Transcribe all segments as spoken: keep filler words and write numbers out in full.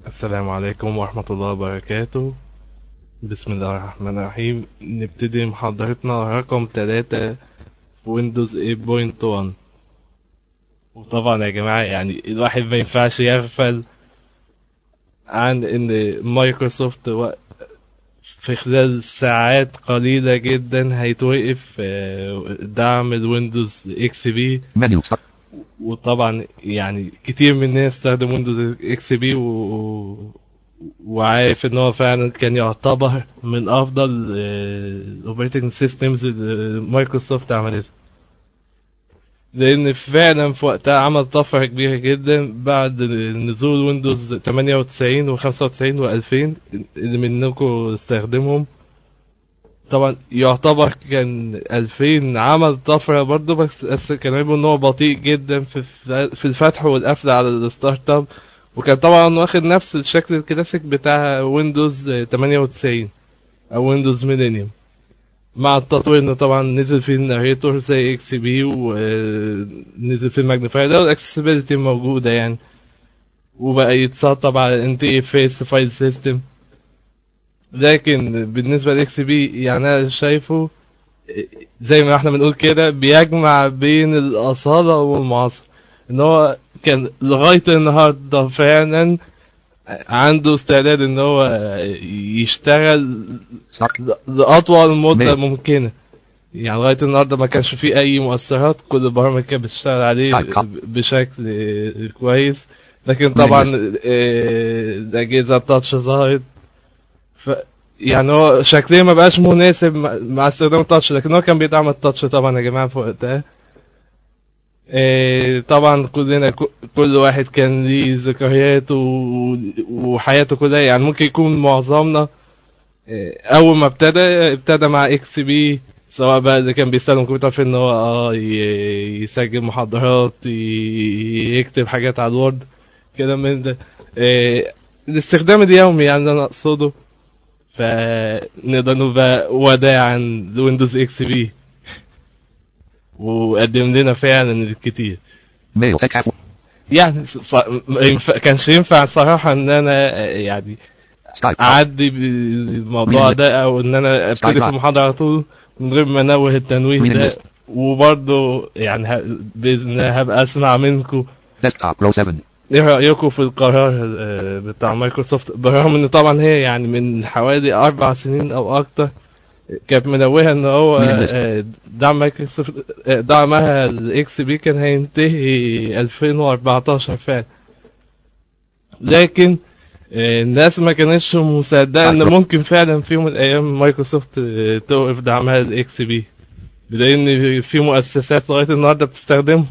السلام عليكم ورحمة الله وبركاته. بسم الله الرحمن الرحيم. نبتدي محاضرتنا رقم ثلاثة في ويندوز ثمانية نقطة واحد. وطبعا يا جماعة يعني الواحد ما ينفعش يغفل عن ان مايكروسوفت و- في خلال ساعات قليلة جدا هيتوقف آه، دعم الويندوز اكس بي. Menu start. وطبعا يعني كتير من الناس استخدم ويندوز اكس بي و... وعارف ان هو فعلا كان يعتبر من افضل الاوبريتنج سيستمز اللي مايكروسوفت عملتها، لان فعلا في وقتها عمل طفره كبيره جدا بعد نزول ويندوز ثمانية وتسعين و95 و2000 اللي منكم استخدمهم. طبعا يعتبر كان ألفين عمل طفره برضه، بس بس كان عيبه ان هو بطيء جدا في في الفتح والقفل على الستارت اب، وكان طبعا واخد نفس الشكل الكلاسيك بتاع ويندوز ثمانية وتسعين او ويندوز ميلينيوم. مع التطوير انه طبعا نزل فيه الناريتور زي اكس بي، ونزل فيه الماجنيفاير ده، والاكسسبيلتي موجوده يعني، وبقى يتسطب على الان تي فيس فايل سيستم. لكن بالنسبه للاكس بي يعني انا شايفه زي ما احنا بنقول كده بيجمع بين الاصاله والمعاصره، ان هو كان لغايه النهارده فعلا عنده استعداد ان هو يشتغل Start. ل- لأطول مدة Mail. ممكنة. يعني لغاية النهاردة ما كانش فيه أي مؤثرات، كل البرامج كانت بتشتغل عليه Start. Cop. بشكل آه، كويس. لكن Menus. طبعا آه، الأجهزة التاتش ظهرت، ف يعني هو شكليا ما بقاش مناسب مع مع استخدام التاتش، لكن هو كان بيدعم التاتش طبعا يا جماعة في وقتها. آه، طبعا كلنا ك- كل واحد كان ليه ذكرياته و- وحياته كلها، يعني ممكن يكون معظمنا اول ما ابتدى ابتدى مع اكس بي، سواء بقى اللي كان بيستخدم كمبيوتر في ان هو اه ي- يسجل محاضرات، ي- يكتب حاجات على الوورد، كده من ده. إيه، الاستخدام اليومي يعني اللي انا اقصده. فنقدر نقول بقى وداعا لويندوز اكس بي، وقدم لنا فعلا الكتير. Mail. Tech half. يعني ص... ما ينفع... كانش ينفع صراحة ان انا آه، يعني Skype. Out. اعدي بالموضوع Reading list. ده، او ان انا Skype ابتدي في Drive. المحاضرة على طول من غير ما انوه التنويه Reading ده. list. وبرضه يعني ه... باذن الله هبقى اسمع منكم Desktop. Row seven. ايه رايكم في القرار آه، بتاع مايكروسوفت، برغم ان طبعا هي يعني من حوالي اربع سنين او اكتر كانت منوهه ان هو Reading list. آه، دعم مايكروسوفت آه، دعمها الاكس بي كان هينتهي ألفين وأربعتاشر فعلا. لكن آه، الناس ما كانتش مصدقه Skype. ان Row. ممكن فعلا في يوم من الايام مايكروسوفت آه، توقف دعمها للاكس بي، لان في مؤسسات لغايه النهارده بتستخدمه.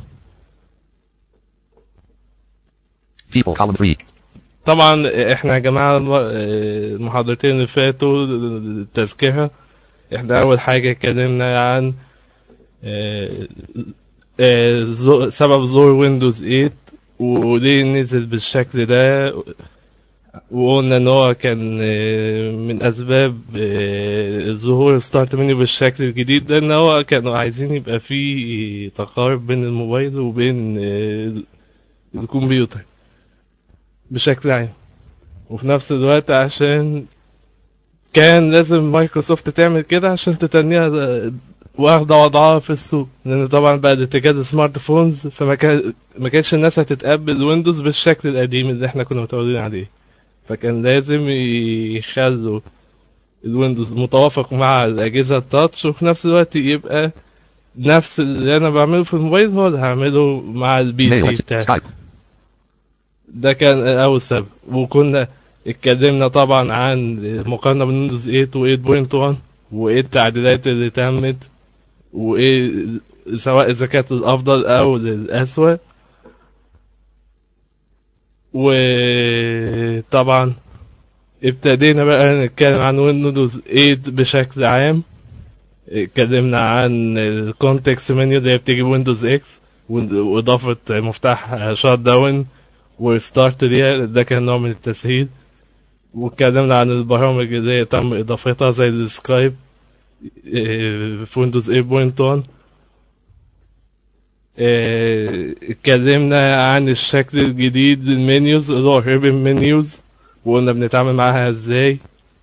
People. Column three. طبعا احنا يا جماعه الم- آه، المحاضرتين اللي فاتوا التذكره، احنا اول حاجه اتكلمنا عن آه، آه، زو- سبب ظهور ويندوز ثمانية وليه نزل بالشكل ده. وقلنا ان هو كان آه، من اسباب آه، ظهور ستارت منيو بالشكل الجديد ده ان هو كانوا عايزين يبقى فيه تقارب بين الموبايل وبين آه، الكمبيوتر بشكل عام. وفي نفس الوقت عشان كان لازم مايكروسوفت تعمل كده عشان تتنيها واخدة وضعها في السوق، لان طبعا بعد اتجاه السمارت فونز فما كان ما كانتش الناس هتتقبل ويندوز بالشكل القديم اللي احنا كنا متعودين عليه. فكان لازم يخلوا الويندوز متوافق مع الأجهزة التاتش، وفي نفس الوقت يبقى نفس اللي أنا بعمله في الموبايل هو اللي هعمله مع البي Mail. سي Exit. بتاعي. Skype. ده كان أول سبب. وكنا اتكلمنا طبعا عن المقارنة بين ويندوز ثمانية و ثمانية نقطة واحد، وإيه التعديلات اللي تمت، وإيه سواء إذا كانت الأفضل أو الأسوأ. وطبعا ابتدينا بقى نتكلم عن ويندوز ثمانية بشكل عام. اتكلمنا عن الكونتكست منيو اللي هي بتيجي بويندوز اكس، واضافه مفتاح شات داون وستارت ليها، ده كان نوع من التسهيل. واتكلمنا عن البرامج اللي هي تم اضافتها زي السكايب اه، في ويندوز ثمانية نقطة واحد. اه، اتكلمنا عن الشكل الجديد للمنيوز اللي هو ريبن منيوز، وقلنا بنتعامل معاها ازاي.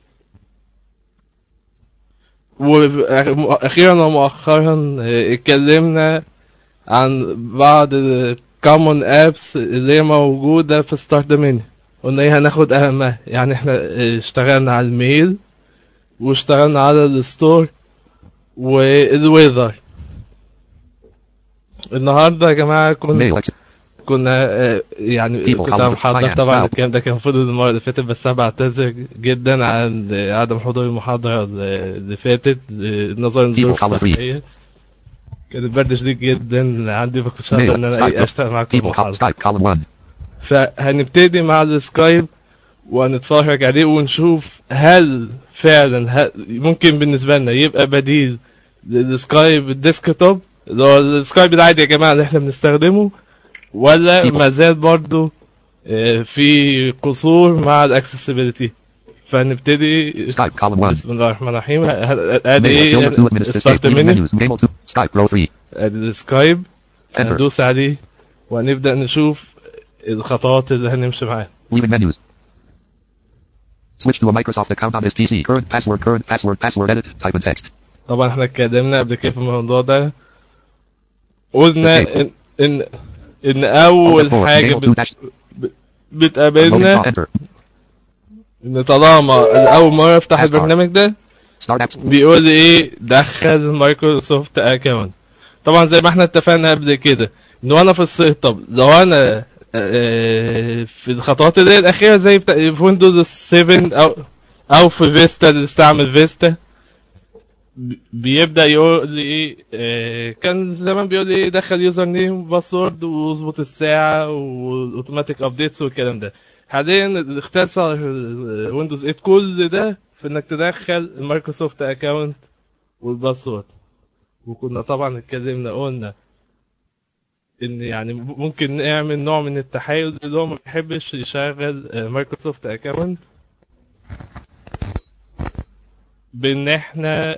واخيرا ومؤخرا اتكلمنا عن بعض الكومن ابس اللي هي موجوده في ستارت منيو، قلنا ايه هناخد اهمها. يعني احنا اشتغلنا على الميل واشتغلنا على الستور والويذر. النهارده يا جماعه كنا كنا آه، يعني كنت محضر طبعا الكلام ده كان المفروض المره اللي فاتت، بس انا بعتذر جدا عن عدم حضور المحاضره اللي فاتت نظرا لظروف صحيه. كان البرد شديد جدا عندي، ما كنتش اقدر ان انا اشتغل معاكم المحاضره. فهنبتدي مع السكايب وهنتفرج عليه ونشوف هل فعلا هل ممكن بالنسبه لنا يبقى بديل للسكايب الديسكتوب اللي هو السكايب العادي يا جماعه اللي احنا بنستخدمه، ولا ما زال برضه في قصور مع الاكسسبيليتي. فنبتدي بسم الله الرحمن الرحيم. ادي ايه ستارت منيو، ادي السكايب، هندوس عليه وهنبدا نشوف الخطوات اللي هنمشي معاها. Switch to a Microsoft account on this بي سي. Current password, current password, password edit, type in text. طبعا احنا اتكلمنا قبل كده في الموضوع ده، قلنا ان ان, إن اول حاجة بت... بتقابلنا ان طالما اول مرة افتح البرنامج ده بيقول لي ايه دخل مايكروسوفت اكاونت. طبعا زي ما احنا اتفقنا قبل كده ان وانا في السيت اب لو انا في الخطوات اللي هي الاخيره زي في ويندوز سبعة او او في فيستا اللي استعمل فيستا، بيبدا يقول لي ايه اه كان زمان بيقول لي ايه دخل يوزر نيم باسورد واظبط الساعه والاوتوماتيك ابديتس والكلام ده. حاليا اختصر ويندوز ثمانية كل ده في انك تدخل المايكروسوفت اكاونت والباسورد. وكنا طبعا اتكلمنا قلنا ان يعني ممكن نعمل نوع من التحيز اللي هو ما بيحبش يشغل مايكروسوفت اكاونت بان احنا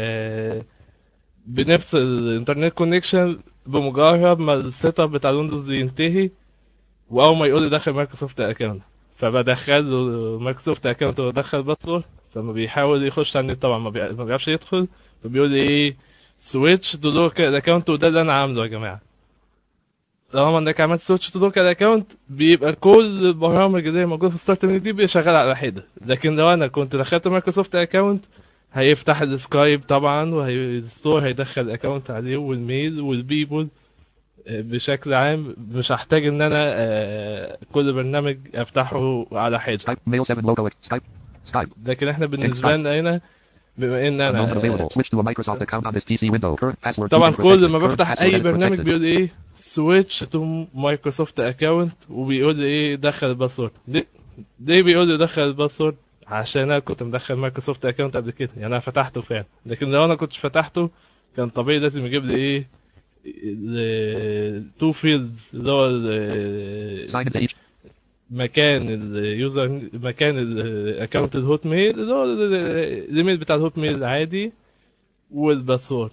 بنفصل الانترنت كونكشن بمجرد ما السيت اب بتاع الويندوز ينتهي، واول ما يقول لي دخل مايكروسوفت اكاونت فبدخل له مايكروسوفت اكاونت وادخل باسورد. فما بيحاول يخش على النت طبعا ما بيعرفش يدخل، فبيقول لي ايه سويتش تو لوكال اكاونت. وده اللي انا عامله يا جماعه. طالما انك عملت سويتش تو لوكال اكاونت بيبقى كل البرامج اللي هي موجوده في ستارت منيو دي بيبقى شغاله على حده. لكن لو انا كنت دخلت مايكروسوفت اكاونت هيفتح السكايب طبعا والستور هيدخل اكاونت عليه والميل والبيبول بشكل عام. مش هحتاج ان انا كل برنامج افتحه على حده. لكن احنا بالنسبه لنا هنا بما ان انا طبعا كل ما بفتح اي برنامج بيقول ايه سويتش تو مايكروسوفت اكاونت وبيقول لي ايه دخل الباسورد. ليه بيقول لي دخل الباسورد؟ عشان انا كنت مدخل مايكروسوفت اكاونت قبل كده، يعني انا فتحته فعلا. لكن لو انا كنتش فتحته كان طبيعي لازم يجيب لي ايه تو فيلدز اللي هو مكان اليوزر مكان الاكونت الهوت ميل اللي هو الايميل بتاع الهوت ميل العادي والباسورد.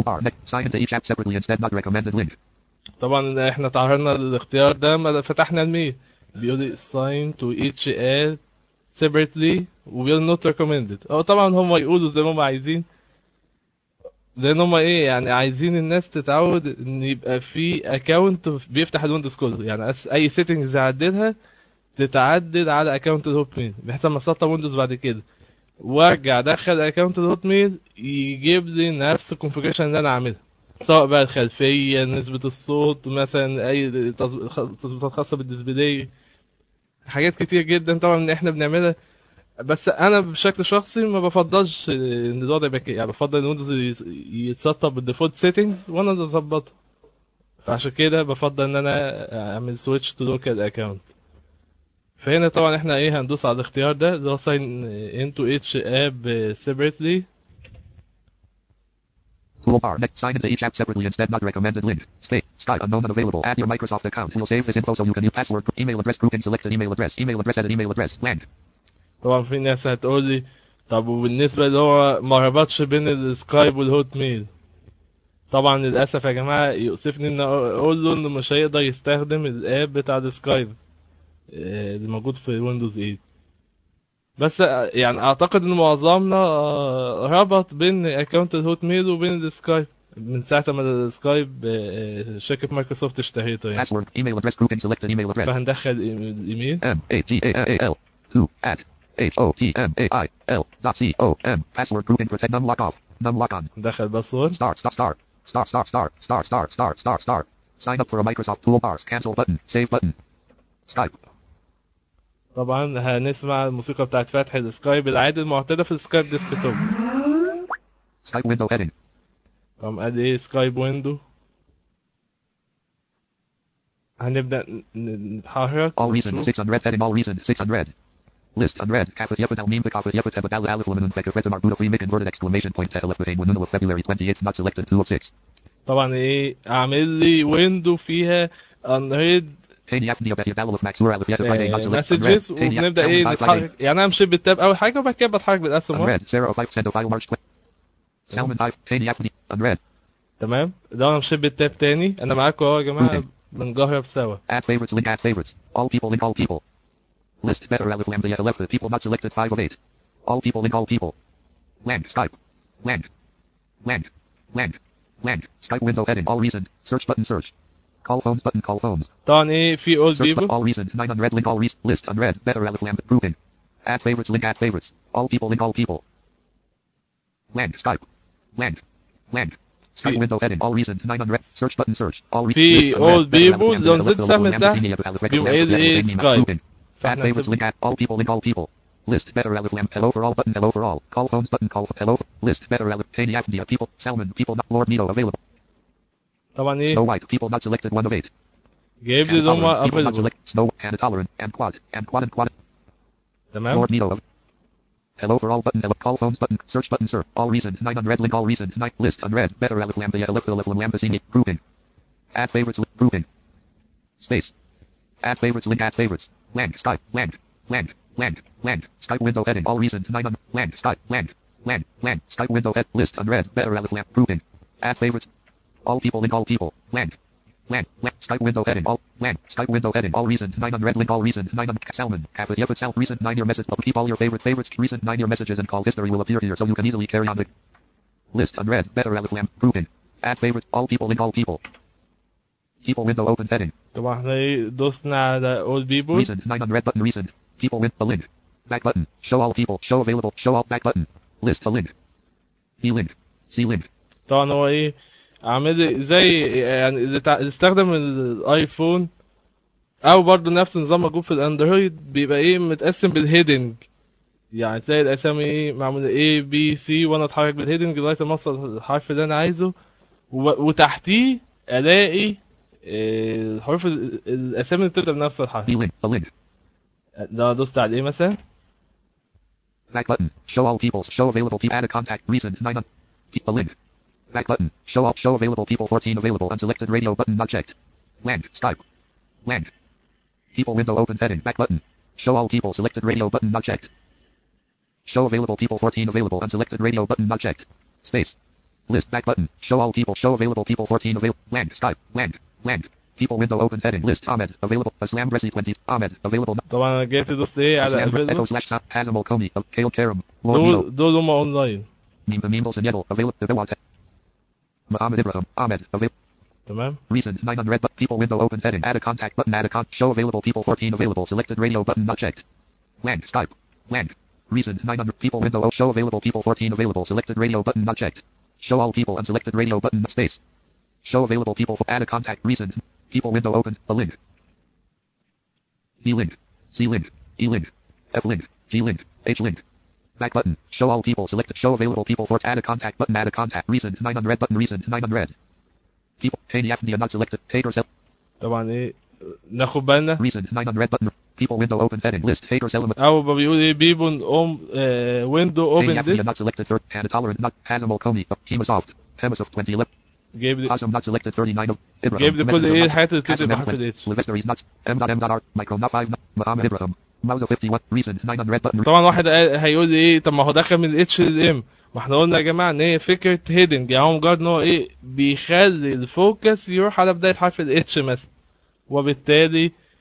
طبعا احنا تعرضنا للاختيار ده ما فتحنا الميل بيقول لي sign to each ad separately وبيقول not recommended. او طبعا هم يقولوا زي ما هم عايزين، لان هم ايه يعني عايزين الناس تتعود ان يبقى في اكونت بيفتح الويندوز كله. يعني اي سيتنجز يعدلها تتعدل على اكونت الهوت ميل بحيث لما اسطب ويندوز بعد كده وارجع ادخل اكونت الهوت ميل يجيب لي نفس الكونفيجريشن اللي انا عاملها، سواء بقى الخلفيه نسبه الصوت مثلا اي تظبيطات خاصه بالديسبلاي، حاجات كتير جدا طبعا ان احنا بنعملها. بس انا بشكل شخصي ما بفضلش ان الوضع يبقى كده، يعني بفضل ان ويندوز يتسطب بالديفولت سيتنجز وانا اللي اظبطها. فعشان كده بفضل ان انا اعمل سويتش تو لوكال اكونت. فهنا طبعا احنا ايه هندوس على الاختيار ده اللي هو sign into each app separately. Toolbar next sign into each app separately instead not recommended link. State Skype unknown unavailable. Add your Microsoft account. We'll save this info so you can use password email address grouping selected email address email address edit email address blank. طبعا في ناس هتقول لي طب وبالنسبه اللي هو ما ربطش بين السكايب والهوت ميل، طبعا للاسف يا جماعه يؤسفني ان اقول له انه مش هيقدر يستخدم الاب بتاع السكايب اللي موجود في ويندوز ثمانية. بس يعني اعتقد ان معظمنا آه، ربط بين اكونت الهوت ميل وبين السكايب من ساعة ما السكايب آه، شركة مايكروسوفت اشتهيته يعني. Password. Email address grouping. Selected email address. فهندخل الايميل M A T A A L two at H O T M A I L dot C O M. Password grouping. Protect. Num lock off. Num lock on. ندخل باسورد. Start. Start. Start. Start. Start. Start. Start. Start. Start. Start. Start. Sign up for a Microsoft toolbars. Cancel button. Save button. Skype. طبعا هنسمع الموسيقى بتاعت فتح السكايب العادي المعتادة في السكايب ديسكتوب. Skype window heading. قام قال ايه سكايب ويندو. هنبدأ ن- نتحرك. All reason six unread heading. All reason six unread. List unread. Kafat Yafat Al Meme Kafat Yafat Hebadal Alif Lumen Fek Fret Marbuda Free Mick inverted exclamation point Teta left behind Window of February twenty-eighth not selected two of six. طبعا ايه اعمل لي ويندو فيها unread Tani Apni Abet Yadal of Maxura Alif Yafat Friday not selected مسجز unread. Tani وبنبدأ ايه نتحرك. يعني انا امشي بالتاب اول حاجة وبعد كده بتحرك بالاسهم اهو. unread. Sarah of five send a file March twenty. Salmon five. Tani Apni unread. تمام. لو انا مشيت بالتاب تاني انا معاكم اهو يا جماعة بنجرب سوا. Add favorites link add favorites. All people link all people. List better Alif Lambda left people not selected five of eight. All people link all people. Land Skype. Land. Land. Land. Land. Skype window heading all reason. Search button search. Call phones button call phones. طبعا ايه في all Search people. all reasons nine unread link all reason list unread better Alif Lambda grouping. Add favorites link add favorites. All people link all people. Land Skype. Land. Land. Skype window heading all reasons nine unread search button search all في reasons all people لو نزلت سهم تحت بيبقى ايه ايه سكايب. Add favorites link add all people link all people. List better Alif Lamb hello for all button hello for all. Call phones button call hello list better Alif Tani Apnia people Salmon people not Lord Nito available. طبعا ايه Snow White people not selected one of eight. جايب لي دوما People not available. select Snow and Tolerant and Quad and Quad and Quad. تمام. Lord Nito. Hello for all button hello call phones button search button search all reasons nine unread link all reasons nine list unread better Alif Lambda Alif Alif Lambda grouping. Add favorites link grouping. Space. Add favorites link add favorites. Land Skype land land land land Skype window heading all reasons nine un land Skype land land land Skype window head list unread better Alif Lamb grouping. Add favorites. All people link all people. Land. Land. Land. Skype window heading all. Land. Skype window heading all reasons nine unread link all reasons nine un Salmon. Kafat Yafat South reason nine your message. Keep all your favorite favorites. Reason nine your messages and call history will appear here so you can easily carry on the list unread better Alif Lamb grouping. Add favorites. All people link all people. People window open heading. طبعا احنا ايه دوسنا على all people. Reasons nine unread button reasons. People win a link. Back button. Show all people. Show available. Show all back button. List a link. E link. C link. طبعا هو ايه عامل زي يعني اللي تع- اللي استخدم الايفون او برضو نفس النظام موجود في الاندرويد بيبقى ايه متقسم بالهيدنج. يعني تلاقي الاسامي ايه معموله A B C وانا اتحرك بالهيدنج لغايه ما اوصل الحرف اللي انا عايزه و- وتحتيه الاقي إيه، الحروف ال- الاسامي اللي بتبدا بنفس الحرف. E link. A link. لو دوست على ايه مثلا Back button. Show all people. Show available people. Add a contact. Reasons nine un a link. Back button. Show all. Show available people. fourteen available. Unselected radio button not checked. Land. Skype. Land. People window open heading. Back button. Show all people. Selected radio button not checked. Show available people. fourteen available. Unselected radio button not checked. Space. List. Back button. Show all people. Show available people. fourteen available. Land. Skype. Land. Land. People window open heading. List. Ahmed. Available. Islam Bresi twenty. Ahmed. Available. طبعا انا جيت دوست ايه على Islam Echo available. slash Sap. Hazamal Komi. Kale Karam. Lord دول Nito. دول هم اونلاين. Meme Meme Senyedel. Available. Bewat. Mohammed Ibrahim. Ahmed. Available. تمام. Reasons nine unread but people window open heading. Add a contact button. Add a con. Show available people. fourteen available. Selected radio button not checked. Land. Skype. Land. Reasons nine hundred people window. Oh, show available people. fourteen available. Selected radio button not checked. Show all people. Unselected radio button not space. Show available people. For add a contact. Reasons. People window open. A link. D link. C link. E link. F link. G link. H link. Back button. Show all people. Select. Show available people. For add a contact button. Add a contact. Reasons nine unread button. Reasons nine unread. People. Tani Apnia not selected. Take yourself. طبعا ايه ناخد بالنا Reasons nine unread button. People window open heading. List. Hater element. او ما بيقول ايه بيبون اوم ويندو Tani اوبن Apnia ديس. not selected. Third. And tolerant not. Hazamal Komi. Hemasoft. Hemasoft twenty eleven. جايب لي Awesome not selected. thirty-nine of Ibrahim. جايب لي كل Messenger ايه not- الحاجات اللي بتبدا Hassan بحرف Mehmet. الاتش. Levestories not. M.M.R. Micro not five. Mohammed Ibrahim. Mausa fifty-one. Reasons nine unread button. طبعا واحد قال- هيقول لي ايه طب ما هو دخل من الاتش للام. ما احنا قلنا يا جماعه ان هي فكره هيدنج يعني هو مجرد ان هو ايه بيخلي الفوكس يروح على بدايه حرف الاتش مثلا وبالتالي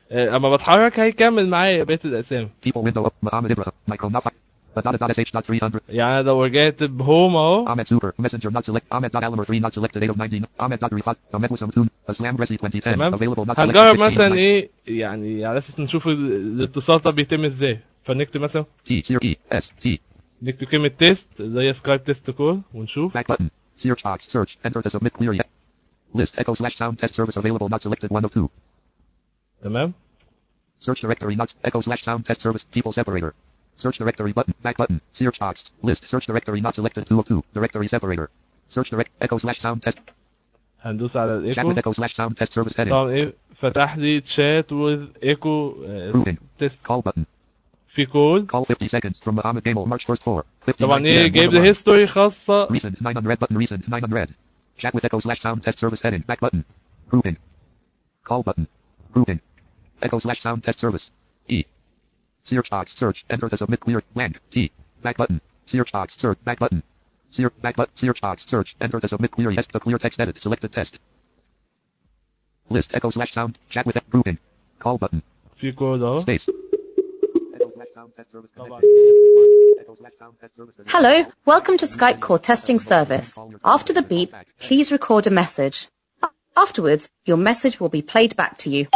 آه، اما بتحرك هيكمل معايا بقيه الاسامي. People window up. Mohammed Ibrahim. Michael Nafak. Dot dot sh dot three hundred. يعني لو رجعت بهوم اهو Ahmed Super. Messenger not select. Ahmed dot Alamer three not selected. Date of nineteen. Ahmed dot Rifat. Ahmed Wisam Tune. Aslam Resi twenty ten. تمام. Available not selected. هنجرب sixteen مثلا nine. ايه يعني على اساس نشوف ال- الاتصال ده بيتم ازاي. فنكتب مثلا T. Sear E. S. T. نكتب كلمه تيست اللي هي سكايب تيست كول ونشوف. Back button. Search box. Search. Enter to submit clear yet. List. Echo slash sound test service available not selected. one of two. تمام. Search directory not. Echo slash sound test service. People separator. Search directory button. Back button. Search box. List. Search directory not selected. two of two. Directory separator. Search direct. Echo slash sound test. هندوس على Chat الايكو. with echo slash sound test service heading. طبعا ايه فتح لي تشات وذ ايكو Proving. تيست Call button. في كول. Call fifty seconds from Mohammed Gamal March first four. طبعا ايه جايب لي هيستوري خاصه. Recent nine on red button. Recent nine on red. Chat with echo slash sound test service heading. Back button. Proving. Call button. Proving. Echo slash sound test service. E. Search box. Search. Enter to submit clear. Blank. T. Back button. Search box. Search. Back button. Search. Back button. Search box. Search. Enter to submit clear. Yes. The clear text edit. Selected test. List. Echo slash sound. Chat with proving. Call button. في كود اهو. Space. Echo slash sound test service طبعا. connected. Echo slash sound test service. Hello, welcome to Skype call testing service. After the beep, please record a message. Afterwards, your message will be played back to you.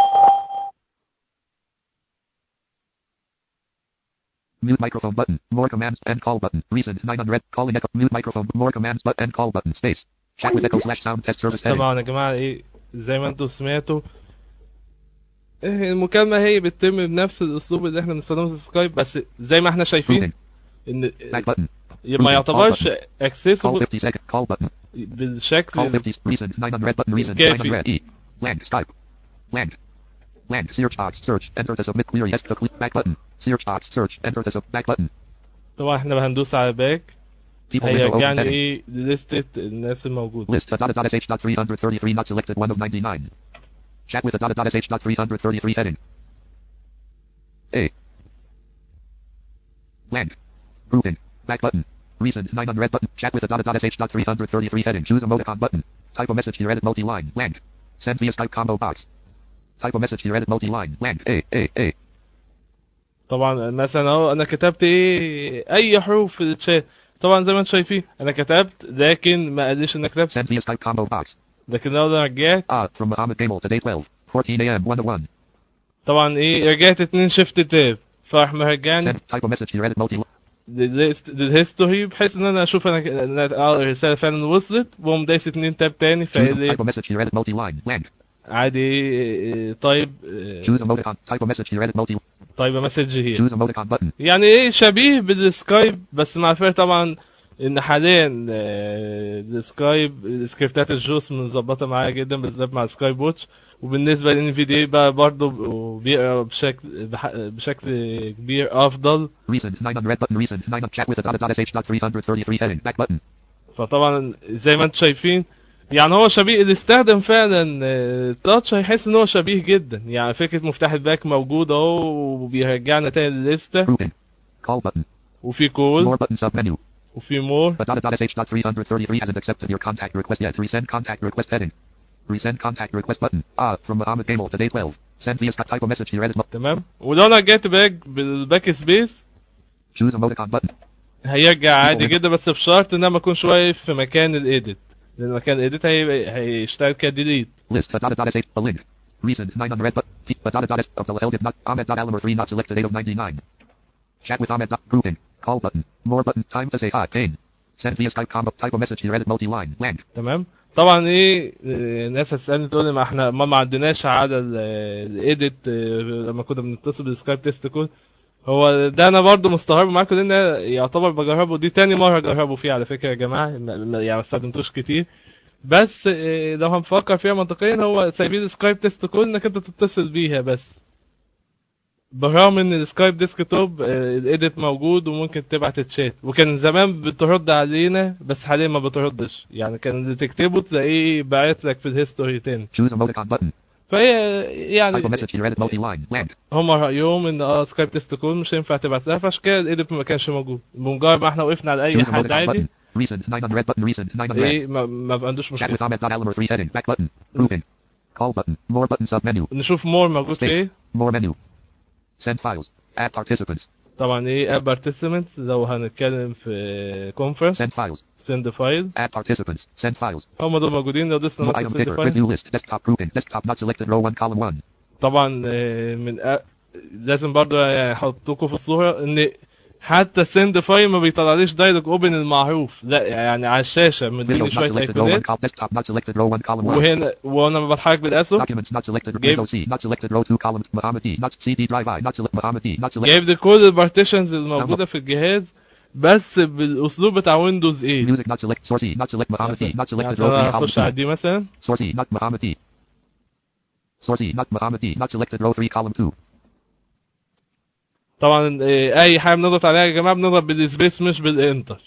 Mute microphone button. More commands and call button. Recent nine on red. Calling echo. Mute microphone. More commands but and call button. Space. Chat with echo slash sound test service heading. طبعا يا جماعه ايه زي ما انتم سمعتوا إيه المكالمه هي بتتم بنفس الاسلوب اللي احنا بنستخدمه في سكايب بس زي ما احنا شايفين ان Back button. ما يعتبرش Call اكسسبل fifty second. Call button. Call بالشكل. fifty. Recent nine on red button. Recent Okay, nine on red. E. Land. Skype. Land. Land. Search box. Search. Enter to submit clear. Yes. To click. Back button. Search box. Search. Enter to sub. Back button. طبعا احنا هندوس على باك People window open هيرجعني heading. ايه لستة الناس الموجودة. List. Dot dot sh dot three hundred thirty-three not selected. one of ninety-nine. Chat with the dot dot sh dot three hundred thirty-three heading. A. Land. Proving. Back button. Recent nine on red button. Chat with the dot dot sh dot three hundred thirty-three heading. Choose emoticon button. Type a message here. Edit multi-line. Land. Send via Skype combo box. Type a message here. Edit multi-line. Land. A. A. A. طبعا مثلا اهو انا كتبت ايه اي حروف في الشات. طبعا زي ما انتم شايفين انا كتبت لكن ما قاليش ان كتبت. Send via Skype combo box. لكن لو انا رجعت Ah, from Mohammed Gamal today twelve. fourteen a m one to one. طبعا ايه رجعت اتنين شيفت تاب فراح مرجعني Send type a message here. Edit multi. للهيستوري بحيث ان انا اشوف انا أنا الرساله فعلا وصلت واقوم دايس اتنين تاب تاني Choose فايه type a message here. Edit multi-line. Land. عادي إيه، طيب إيه، Choose emoticon. Type a message here. Edit multi. طيب مسج هي Choose emoticon button. يعني ايه شبيه بالسكايب بس مع الفرق طبعا ان حاليا آه، السكايب السكريبتات الجوس مظبطه معايا جدا بالذات مع سكايب واتش وبالنسبه للانفيديا بقى برضه بيقرا بشكل بح- بشكل كبير افضل. Recent nine on red button. Recent nine on chat with the dot dot sh dot three hundred thirty-three heading. Back button. فطبعا زي ما انتم شايفين يعني هو شبيه اللي استخدم فعلا آه، تاتش هيحس ان هو شبيه جدا. يعني فكره مفتاح الباك موجود اهو وبيرجعنا تاني للليسته Proving. Call button. وفي كول More button sub menu. وفي مور. The dot dot sh dot three hundred thirty-three hasn't accepted your contact request yet. Resend contact request heading. Resend contact request button. Ah, from Mohammed Gamal today twelve. Send via Skype. Type a message here. Edit. mo- تمام ولو انا جيت باك بالباك سبيس Choose emoticon button. هيرجع عادي جدا بس بشرط ان انا ما اكونش واقف في مكان الايديت لان مكان الايديت هي... هيشتغل كديليت. List. The dot dot sh. A link. Recent nine on red button. The dot dot sh of the L did not. Ahmed dot Alamer three not selected. Date of ninety-nine. Chat with Ahmed. Dot grouping. Call button. More button. Time to say hi. Pain. Send via Skype combo. Type a message here. Edit multi-line. Land. تمام طبعا ايه آه، الناس هتسالني تقول لي ما احنا ما ما عندناش على الايديت لما كنا بنتصل بالسكايب تيست كود. هو ده انا برضو مستغرب معاكم لان يعتبر بجربه دي تاني مره اجربه فيه على فكره يا جماعه ما- ما- يعني ما استخدمتوش كتير بس آه، لو هنفكر فيها منطقيا هو سايبين السكايب تيست كود انك انت تتصل بيها بس بالرغم ان السكايب ديسكتوب آه، الايديت موجود وممكن تبعت تشات وكان زمان بترد علينا بس حاليا ما بتردش يعني كان اللي تكتبه تلاقيه باعت لك في الهيستوري تاني. Choose emoticon button. فهي Type a يعني message here. Edit multi-line. Land. هم رايهم ان اه سكايب تيست كود مش هينفع تبعت لها فعشان كده الايديت ما كانش موجود. بمجرد ما احنا وقفنا على اي Choose حد emoticon عادي button. Recent nine on red button. Recent nine on red. ايه ما, ما عندوش Chat مشكله. with Ahmed. Dot Alamer three heading. Back button. Grouping. Call button. More button sub menu. نشوف مور موجود في Space. ايه. More menu. Send files. Add participants. طبعا ايه add participants لو هنتكلم في conference. Send files. send file. Add participants. Send files. هم دول موجودين لو دوسنا No نص item send picker. file. Preview list. Desktop grouping. Desktop not selected. Row one column one. طبعا آه، من أ... لازم برضو يعني احطكم في الصورة ان حتى send file ما بيطلعليش دايركت اوبن المعروف، لا يعني على الشاشة مديني Windows not شوية selected. Row one ايقونات، column. Desktop not selected. Row one column one. وهنا وانا بتحرك بالاسهم Documents not selected. Game- Windows C not selected. Row two column. Muhammad D. Not C D drive I. Not select. Muhammad D. Not selected. جايب لي كل البارتيشنز الموجودة في الجهاز بس بالاسلوب بتاع ويندوز ثمانية. Music not select. Source E. Not select. Muhammad D. Not selected. مثلا Row three column هخش على two. دي مثلا Source E. Not Muhammad D. Source E. Not Muhammad D. Not selected. Row three column two. طبعا آه، اي حاجة بنضغط عليها يا جماعة بنضغط بالسبيس مش بالانتر.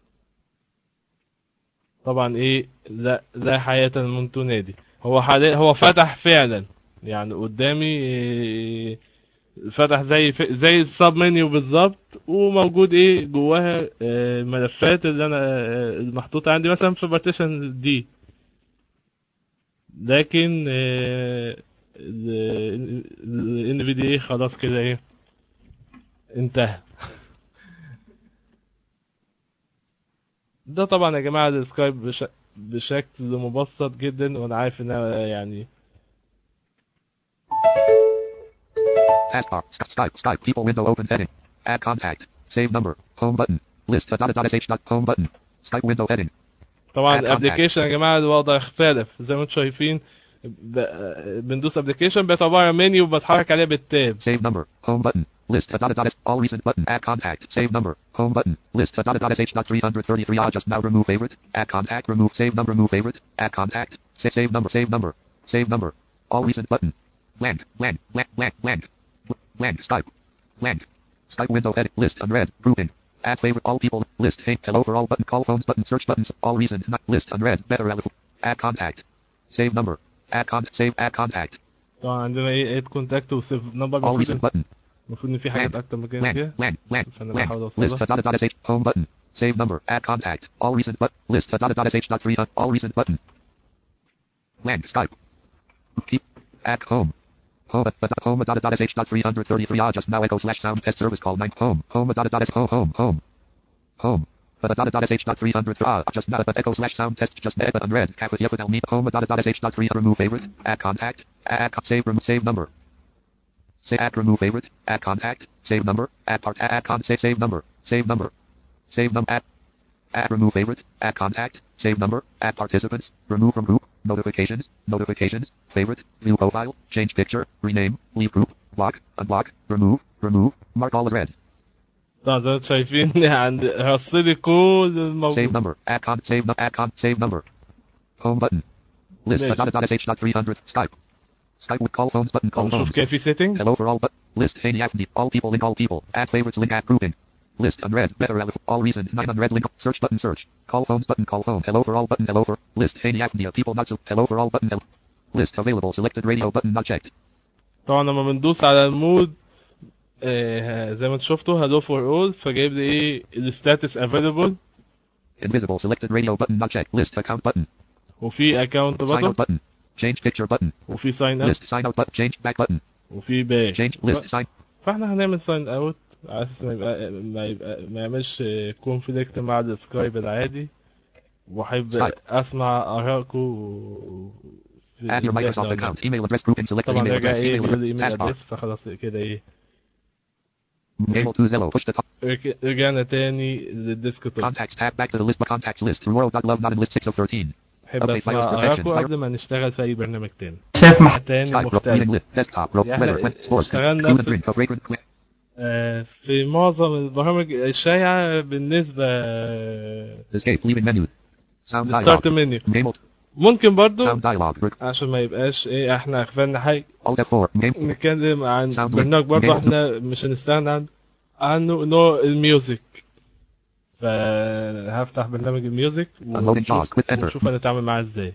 طبعا ايه لا لا حياة لمن تنادي. هو حاليا هو فتح فعلا يعني قدامي إيه، فتح زي زي السب منيو بالظبط، وموجود ايه جواها إيه، الملفات اللي انا آه، المحطوطة عندي مثلا في بارتيشن دي. لكن ال في دي ايه خلاص كده ايه انتهى. ده طبعا يا جماعة السكايب بش... بشكل مبسط جدا، وانا عارف ان أنا يعني Taskbar. Sky- Skype. Skype. People window open heading. Add contact. Save number. Home button. List. Dot dot sh. Dot home button. Skype window heading. طبعا Add contact. الابلكيشن يا جماعة الوضع اختلف زي ما انتم شايفين. ب... بندوس ابلكيشن بقت عبارة عن منيو وبتحرك عليه بالتاب. Save number. Home button. List. Dot dot dot all recent button. Add contact. Save number. Home button. List. Dot dot dot sh. Dot three thirty-three. Ah, just now remove favorite. Add contact. Remove. Save number. Remove favorite. Add contact. Sa- save number. Save number. Save number. All recent button. Blank. Blank. Blank. Blank. Blank. Blank. Skype. Blank. Skype window edit. List. Unread. Grouping. Add favorite. All people. List. Hey. Hello for all button. Call phones button. Search buttons. All recent. Not list. Unread. Better. Add contact. Save number. Add contact. Save. Add contact. طبعا عندنا ايه اد كونتاكت وسيف نمبر. All recent button. المفروض ان في حاجات اكتر من كده Blank. فيها. Blank. Blank. فانا Blank. بحاول List. اوصلها. Dot dot sh. Home button. Save number. Add contact. All recent but list. Dot dot sh. Dot three. All recent button. Blank. Skype. Keep. Add home. Home. But home. Dot dot sh. Dot three thirty-three. Ah, just now echo slash sound test service call nine. Home. Home. Dot dot home. Home. Home. Home. But dot dot sh. Dot three hundred. Ah, just now but echo slash sound test just but unread. Capital Yakutel me. Home. Dot dot sh. Dot three. Remove favorite. Add contact. Add save. Remove save number. Say add remove favorite. Add contact. Save number. Add part. Add con. Save save number. Save number. Save number. Add. Add remove favorite. Add contact. Save number. Add participants. Remove from group. Notifications. Notifications. Favorite. View profile. Change picture. Rename. Leave group. Block. Unblock. Remove. Remove. Mark all as read. طبعا زي ما انتم شايفين عند هصلي كل Save الموجود. number. Add con. Save. nu- Add con. Save number. Home button. List. Nice. Dot dot sh. Dot three hundred. Skype. Skype with call phones button. Call نشوف phones. كيف في سيتنج. Hello for all but list. Hey Afni. All people link all people. Add favorites link add grouping. List unread. Better Alif. All reasons. Nine unread link. Search button search. Call phones button call phone. Hello for all button. Hello for list. Hey Afni. People not so. Hello for all button. Hello. List available. Selected radio button not checked. طبعا لما بندوس على المود آه زي ما انتم شفتوا هلو فور اول فجايب لي ايه الستاتس افيلبل. Invisible. Selected radio button not checked. List account button. وفي اكونت Sign out بutton button. Change picture button. وفي ساين اوت List sign out button. Change back button. وفي باك. Change list sign. فاحنا هنعمل ساين اوت على اساس ما يبقى ما يبقى ما يعملش كونفليكت مع السكايب العادي، واحب سكايب. اسمع ارائكم في Add your Microsoft الجدول. account. Email address grouping. Selected طبعا email رجع address. ايه Email يقول لي address. ايميل Taskbar. ادرس فخلاص كده ايه Mail to Zello. Push the top. رج- رجعنا تاني للديسكتوب. Contacts tab back to the list. Contacts list. World.love not in list six of thirteen. احب Update اسمع BIOS protection. ارائكم قبل ما نشتغل في اي برنامج تاني. شايف مح... تاني Skype. Reading مختلف. list. Desktop. Row. يعني Weather. Quick. Sports. اشتغلنا Food and في- drink. A fragrant. Quick. آه، في معظم البرامج الشائعة بالنسبة Escape. Leaving menu. Sound لستارت dialog. منيو. Game. ممكن برضو Sound dialog. Brick. عشان ما يبقاش ايه احنا اغفلنا حاجة Alt F four. Game. نتكلم عن Sound برنامج Link. برضو Game. احنا مش هنستغنى عن عنه نوع الميوزك. فهفتح برنامج الميوزك Unloading ونشوف, JAWS. Quit enter. ونشوف هنتعامل معاه ازاي.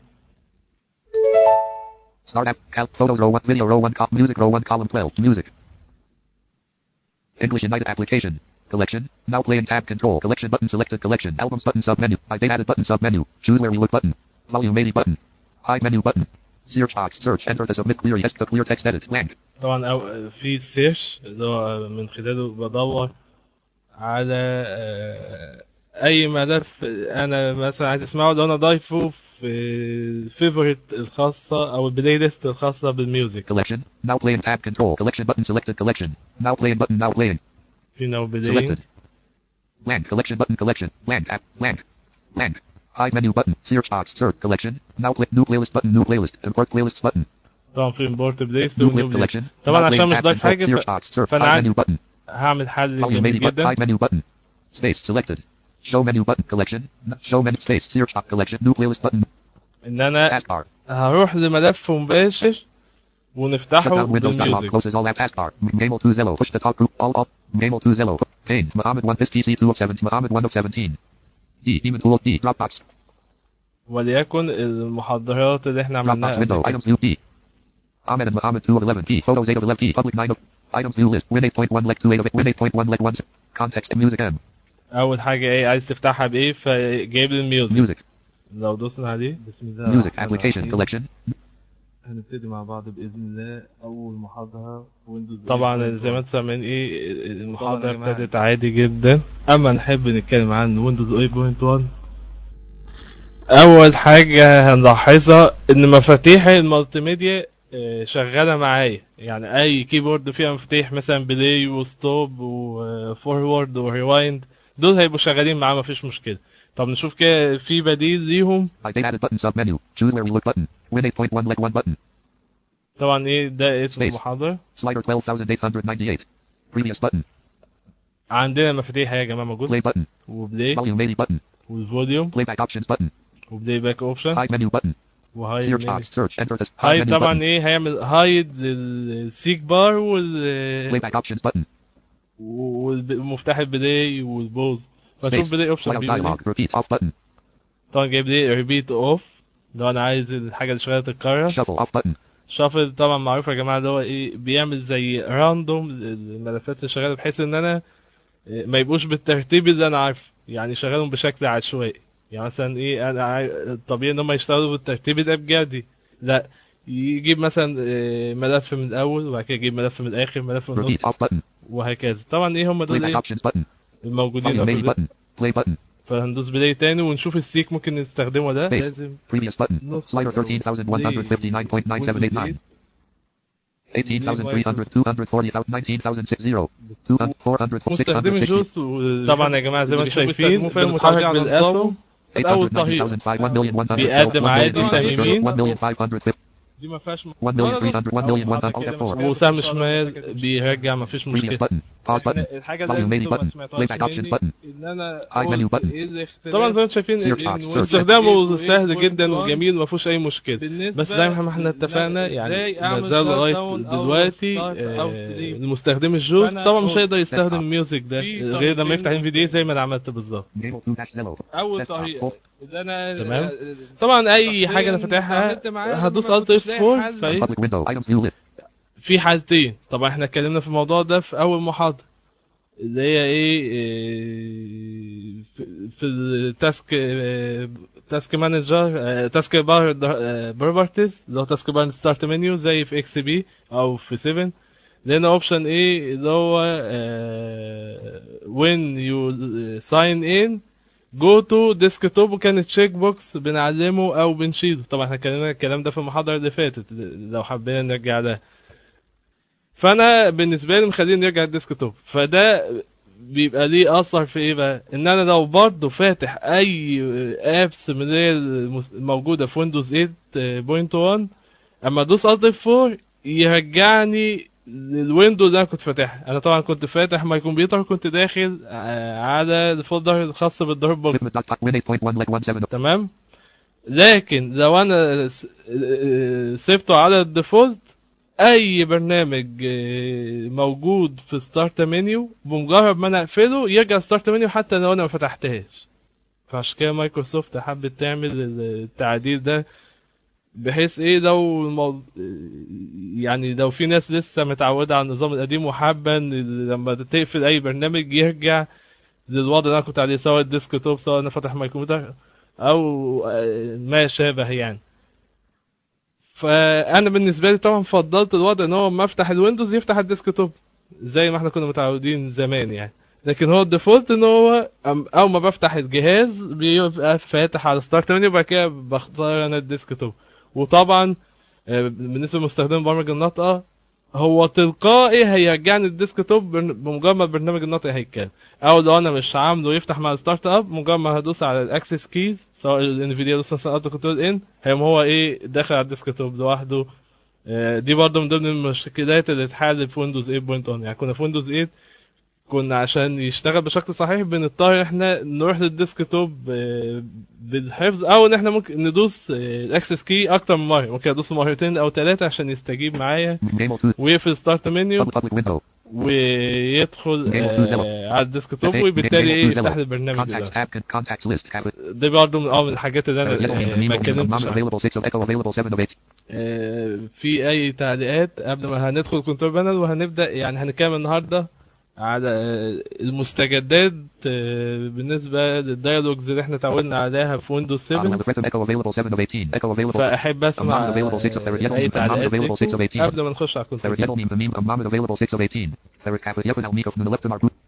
Start app. Cal. Photos row one. Video row one. Co- music row one. Column twelve. Music. English United application. Collection. Now playing tab control. Collection button selected. Collection. Albums button sub menu. By date added button sub menu. Choose where we look button. Volume eighty button. Hide menu button. Search box. Search. Enter to submit query. To clear text edit. Blank. طبعا أو في سيرش اللي هو من خلاله بدور على آه، اي ملف انا مثلا عايز اسمعه لو انا ضايفه في الفيفوريت الخاصه او البلاي ليست الخاصه بالميوزك. Collection. Now playing tab control. Collection button selected. Collection. Now playing button. Now playing. في ناو بلاي. Selected. Blank. Collection button. Collection. Blank. App. Blank. Blank. Hide menu button. Search box. Search. Collection. Now click new playlist button. New playlist. Import playlists button. طبعا في امبورت بلاي ليست New clip collection. طبعا Now عشان playing مش tab ضايف control. حاجه Search ف... box. Search. فانا Hide عاد- menu button. هعمل حل Volume جميل menu button. جدا. Hide menu button. Space selected. Show menu button. Collection. Show menu space. Search box. Collection. New playlist button. ان انا Taskbar. هروح لملف مباشر Shut ونفتحه down Windows dialog. بالميوزك. Closes all apps. Taskbar. Mail to Zello. Push the top group. All up. Mail to Zello. Pane. Mohammed one. This P C two of seven. Mohammed one of seventeen. D. Demon tool. D. Dropbox. وليكن المحاضرات اللي احنا Dropbox عملناها window. قبل كده. Items view D. Ahmed and Mohammed two of eleven. P. Photos eight of eleven. P. Public nine of. Items view list. Win eight point one. Leg two eight of it. Win eight point one. Leg one. Context. Music M. اول حاجه ايه عايز تفتحها بايه فجايب لي الميوزك. Music. لو دوسنا عليه بسم الله Music. Application. Collection. هنبتدي مع بعض باذن الله اول محاضره ويندوز. طبعا زي ما انتم سامعين ايه المحاضره ابتدت عادي جدا. اما نحب نتكلم عن ويندوز ثمانية نقطة واحد. اول حاجه هنلاحظها ان مفاتيح المالتي ميديا آه، شغاله معايا. يعني اي كيبورد فيها مفاتيح مثلا بلاي وستوب وفورورد وريوايند دول هيبقوا شغالين معاه مفيش مشكله. طب نشوف كده في بديل ليهم. I added button sub menu. Choose where we look button. Win eight point one. Leg one button. طبعا ايه ده اسم Space. المحاضره. Slider twelve thousand eight hundred ninety-eight. Previous button. عندنا مفاتيح يا جماعه موجود Play button. وبلاي Volume eighty button. والفوليوم Playback options button. وبلاي باك اوبشن Hide menu button. وهايد Search box. Search. Enter to. Hide هايد menu طبعا button. ايه هيعمل هايد للسيك بار وال Playback options button. ومفتاح البلاي والبوز. فشوف Space. بلاي اوبشن File بيقول إيه. dialog. Repeat off button. طبعا جايب لي ريبيت اوف لو انا عايز الحاجه اللي شغاله تتكرر. Shuffle off button. شافل طبعا معروف يا جماعه اللي هو ايه بيعمل زي راندوم الملفات اللي شغاله بحيث ان انا إيه ما يبقوش بالترتيب اللي انا عارفه. يعني شغالهم بشكل عشوائي. يعني مثلا ايه انا عارف طبيعي ان هم يشتغلوا بالترتيب الابجدي. لا يجيب مثلا إيه ملف من الاول وبعد كده يجيب ملف من الاخر ملف من النص Repeat off button. وهكذا. طبعا ايه هم دول Playback ايه options button. الموجودين Volume eighty قبل. button. Play button. فهندوس بلاي تاني ونشوف السيك ممكن نستخدمه ده. Space. لازم Previous button. نص Slider thirteen thousand one hundred fifty-nine point nine seven eight nine. eighteen thousand three hundred. two hundred forty thousand. nineteen thousand sixty. two hundred. four hundred. six مستخدم hundred sixty. الجوس و- طبعا يا جماعه زي ما انتم شايفين بنتحرك بالاسهم اول طريق بيقدم عادي سهم يمين one million five hundred fifty. دي ما فيهاش م- one million three hundred. one million one hundred. وسهم شمال بيرجع ما فيش Previous مشكله. button. Pause button. الحاجه Volume اللي eighty انتوا ما button. سمعتوهاش Playback options مني button. ان انا Hide menu قلت button. ايه الاختلاف. طبعا زي ما انتم شايفين Search ال- box. Search. استخدامه سهل جدا وجميل ما فيهوش اي مشكله. بس زي ما احنا اتفقنا يعني ما زال لغايه دلوقتي آه، المستخدم الجوز طبعا مش هيقدر يستخدم الميوزك ده غير لما يفتح ام في دي زي ما انا عملت بالظبط. Enable to dash Zello. اول Desktop. طريقه Off. اللي انا تمام. طبعا اي حاجه انا فاتحها هدوس الت اف أربعة فايه Public window. Items view list. في حالتين. طبعا احنا اتكلمنا في الموضوع ده في اول محاضره اللي هي ايه إيه، في- في التاسك إيه، تاسك مانجر آه، تاسك بار بروبرتيز اللي هو تاسك بار ستارت منيو زي في اكس بي او في سبعة. لقينا اوبشن ايه اللي هو آه، when you sign in go to desktop وكانت تشيك بوكس بنعلمه او بنشيله. طبعا احنا اتكلمنا الكلام ده في المحاضره اللي فاتت لو حبينا نرجع ده. فانا بالنسبه لي مخليني نرجع الديسكتوب. فده بيبقى ليه اثر في ايه بقى ان انا لو برضه فاتح اي ابس من اللي هي المس- الموجوده في ويندوز ثمانية نقطة واحد اما ادوس الت اف أربعة يرجعني للويندوز اللي انا كنت فاتحها. انا طبعا كنت فاتح ماي كمبيوتر كنت داخل آه، على الفولدر الخاص بالدروب بوكس. Limit dot win eight point one leg one seven. تمام. لكن لو انا س- آه، سبته على الديفولت اي برنامج آه، موجود في ستارت منيو بمجرد ما انا اقفله يرجع ستارت منيو حتى لو انا ما فتحتهاش. فعشان كده مايكروسوفت حبت تعمل التعديل ده بحيث ايه لو الموضوع يعني لو في ناس لسه متعوده على النظام القديم وحابه ان لما تقفل اي برنامج يرجع للوضع اللي انا كنت عليه سواء الديسكتوب سواء انا فاتح ماي كمبيوتر او آه، ما شابه يعني. فانا بالنسبه لي طبعا فضلت الوضع ان هو ما افتح الويندوز يفتح الديسكتوب زي ما احنا كنا متعودين زمان يعني. لكن هو الديفولت ان هو أم- اول ما بفتح الجهاز بيبقى فاتح على ستارت منيو وبعد كده بختار انا الديسكتوب. وطبعا آه، بالنسبه لمستخدم برامج الناطقه هو تلقائي هيرجعني الديسكتوب بن- بمجرد ما البرنامج الناطق هيتكلم، او لو انا مش عامله يفتح مع الستارت اب مجرد ما هدوس على الاكسس كيز سواء الانفيديا دوس مثلا الت كنترول ان هيقوم هو ايه داخل على الديسكتوب لوحده. آه، دي برضه من ضمن المشكلات اللي اتحلت في ويندوز ثمانية نقطة واحد. يعني كنا في ويندوز ثمانية كنا عشان يشتغل بشكل صحيح بنضطر احنا نروح للديسكتوب آه، بالحفظ، او ان احنا ممكن ندوس الاكسس كي اكتر من مره، ممكن ادوس مرتين او ثلاثه عشان يستجيب معايا Game two. ويقفل ستارت منيو Public public window. ويدخل آه على الديسكتوب Game- وبالتالي Game ايه two يفتح Zello. لي البرنامج Contacts ده. tab. con- Contacts list. Tab. دي برضه من اه من الحاجات اللي انا Yellow آه name. ما Memo. اتكلمتش Mom عنها. available six of Echo available seven of eight. آه، في اي تعليقات قبل ما هندخل كنترول بانل وهنبدا؟ يعني هنتكلم النهارده على آه، المستجدات آه، بالنسبه للديالوجز اللي احنا تعودنا عليها في ويندوز On سبعة. the threat of Echo available seven of eighteen. Echo available. فاحب اسمع Amount available six of thirty. آه، اي Amount تعليقات available six of ليكم eighteen. قبل ما نخش على الكنترول Third بانل. yellow meme. The meme. Amount available six of eighteen. Third kappa. Yellow now. Miko from the left to our group.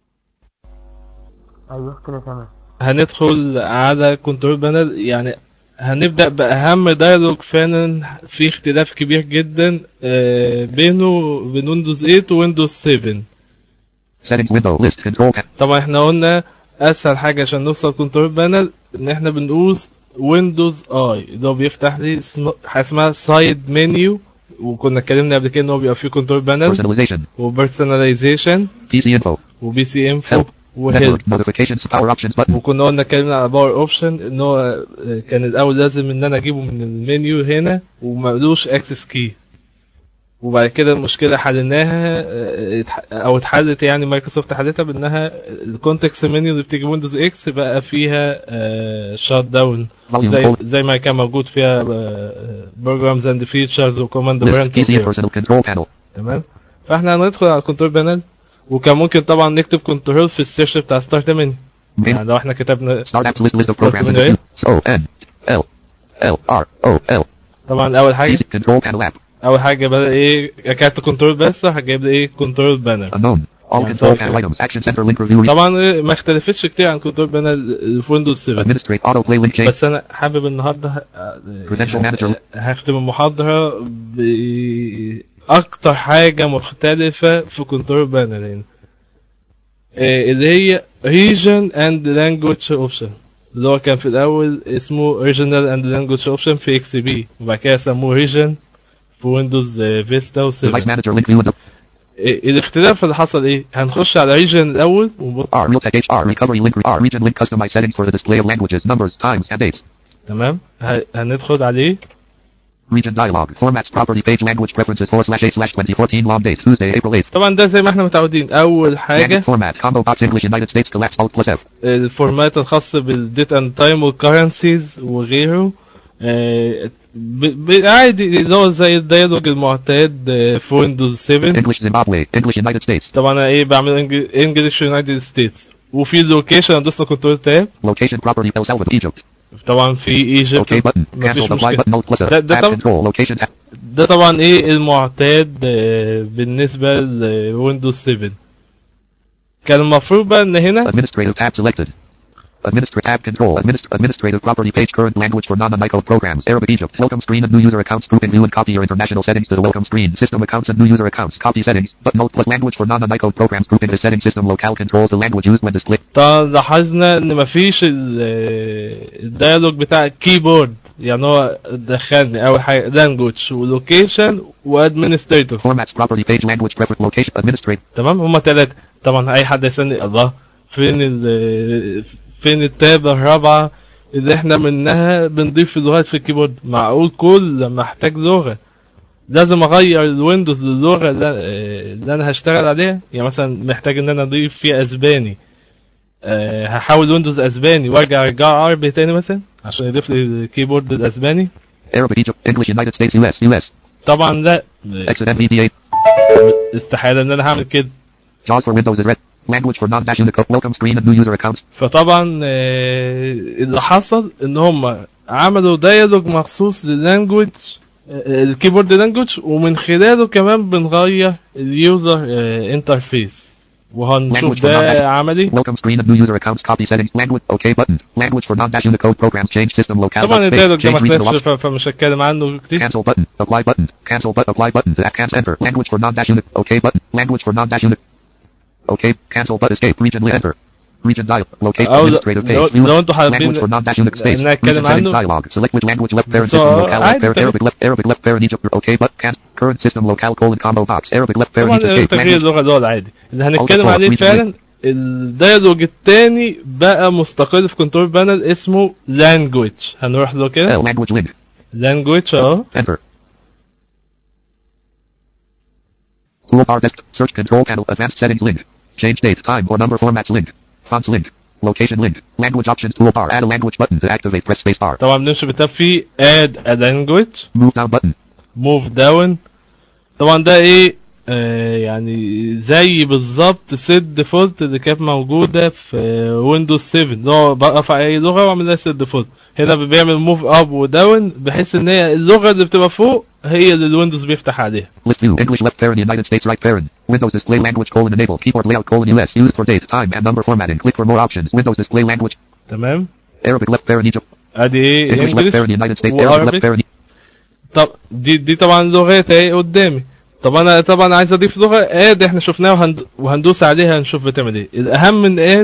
ايوه كده تمام. هندخل على كنترول بانل. يعني هنبدأ بأهم دايلوج فعلا في اختلاف كبير جدا آه، بينه وبين ويندوز ثمانية وويندوز سبعة. Settings window. List. Control. Tab. طبعا احنا قلنا اسهل حاجة عشان نوصل كنترول بانل ان احنا بندوس ويندوز اي اللي هو بيفتح لي اسم- حاجة اسمها سايد منيو، وكنا اتكلمنا قبل كده ان هو بيبقى فيه كنترول بانل Personalization. وبرسوناليزيشن P C info. وبي سي انفو Help. وهيلب. Network. Notifications. Power options button. وكنا قلنا اتكلمنا على باور اوبشن ان هو آه، كان الاول لازم ان انا اجيبه من المنيو هنا ومقلوش اكسس كي، وبعد كده المشكله حليناها آه، اتح- او اتحلت يعني مايكروسوفت حلتها بانها الكونتكست منيو اللي بتيجي ويندوز اكس بقى فيها شات داون Volume. زي Full. زي ما كان موجود فيها بروجرامز اند فيتشرز وكوماند List. برانت P C personal control panel. تمام. فاحنا هندخل على الكنترول بانل، وكان ممكن طبعا نكتب كنترول في السيرش بتاع ستارت منيو. يعني Game. لو احنا كتبنا Start apps list. List of Start programs. menu ايه؟ O N L L R O L. طبعا اول حاجه P C control panel app. اول حاجه بقى ايه كارت كنترول بس هجيب لي ايه كنترول بانل. Unknown. All Yeah, control so- panel items. Action center link review. طبعا إيه ما اختلفتش كتير عن كنترول بانل في ويندوز سبعة، Administrate auto play link change. بس انا حابب النهارده ه- Credential manager. هختم المحاضره باكتر حاجه مختلفه في كنترول بانل هنا إيه اللي هي region and language option، اللي هو كان في الاول اسمه regional and language option في اكس بي وبعد كده سموه region في ويندوز فيستا Device و7. manager link view window. إيه الاختلاف اللي حصل ايه؟ هنخش على region الاول ونبص. R Realtek H R recovery link R region link customize settings for the display of languages, numbers, times, and dates. تمام ه- هندخل عليه. Region dialog formats property page language preferences four slash eight slash twenty fourteen long date Tuesday April eighth. طبعا ده زي ما احنا متعودين. اول حاجه Language format combo box English United States collapse alt plus F. الفورمات الخاص بالديت اند تايم والكرنسيز وغيره. آه، ب- ب- عادي اللي هو زي الديالوج المعتاد آه، في ويندوز سبعة. English Zimbabwe English United States. طبعا انا ايه بعمل انجلش يونايتد ستيتس، وفي لوكيشن ادوس كنترول تاب. Location property El Salvador Egypt. طبعا في ايجيبت OK button مفيش cancel the apply مشكله. button alt plus F. ده, ده, Tab طب control location tab. ده طبعا ايه المعتاد آه، بالنسبه لويندوز سبعة. كان المفروض بقى ان هنا Administrative tab selected. Administrative tab control. Administ- administrative property page current language for non-Unicode programs. Arabic Egypt. Welcome screen and new user accounts. Group and view and copy your international settings to the welcome screen. System accounts and new user accounts. Copy settings. Button alt plus language for non-Unicode programs. Group into setting system locale controls the language used when display. طبعا لاحظنا ان مفيش ال- آه، الديالوج بتاع الكيبورد. يعني هو دخلني اول حاجه لانجوج ولوكيشن وادمنستريتور. Formats property page language preference location administrate. تمام هما ثلاثه. طبعا اي حد يسالني الله فين ال فين التاب الرابعه اللي احنا منها بنضيف اللغات في الكيبورد؟ معقول كل لما احتاج لغه لازم اغير الويندوز للغه اللي, اللي انا هشتغل عليها؟ يعني مثلا محتاج ان انا اضيف فيه اسباني، أه هحاول ويندوز اسباني وارجع ارجع عربي تاني مثلا عشان يضيف لي الكيبورد الاسباني؟ Arabic Egypt English United States U S U S. طبعا لا، Exit M V D A. استحاله ان انا هعمل كده. JAWS for Windows is red. Language for non-dash Unicode. Welcome screen and new user accounts. فطبعا آه، اللي حصل ان هم عملوا ديالوج مخصوص لللانجوج الكيبورد لانجوج، ومن خلاله كمان بنغير اليوزر انترفيس، وهنشوف ده عملي. Welcome screen of new user accounts. Copy settings. Language. OK button. Language for non-Unicode programs. Change system locale. طبعا الديالوج ده ما خلصش فمش هتكلم عنه كتير. Cancel button. Apply button. Cancel button. Apply button. Cancel enter. Language for non-Unicode. OK button. Language for non-Unicode. OK. Cancel button. Escape. Region enter. Region dial. Locate administrative page. لو انتوا حابين نتكلم عنه. Dialog. Select which language left parent system locale left parent Arabic left Arabic left parent Egypt. OK but cancel current system locale colon combo box Arabic left parent Egypt. طبعا تغيير اللغة ده العادي اللي هنتكلم عليه فعلا. الديالوج التاني بقى مستقل في كنترول بانل اسمه language. هنروح له كده language link language اهو. enter toolbar desk search control panel advanced settings link change date time or number formats link fonts link location link language options toolbar add a language button to activate press space bar. طبعا بنمشي بالتاب في add a language move down button move down. طبعا ده ايه آه يعني زي بالظبط set default اللي كانت موجودة في ويندوز سبعة. ده بقى في اي لغة واعمل لها set default. هنا بيعمل move up و down بحيث ان هي اللغة اللي بتبقى فوق هي اللي الويندوز بيفتح عليها. list view English left parent United States right parent Windows display language colon enable keyboard layout colon U S used for date time and number formatting click for more options Windows display language تمام. Arabic left parent Egypt ادي ايه English left parent United States Arabic left parent. طب دي دي طبعا لغات اهي قدامي. طب انا طبعا عايز اضيف لغه اد احنا شفناها وهند... وهندوس عليها نشوف بتعمل ايه. الاهم من اد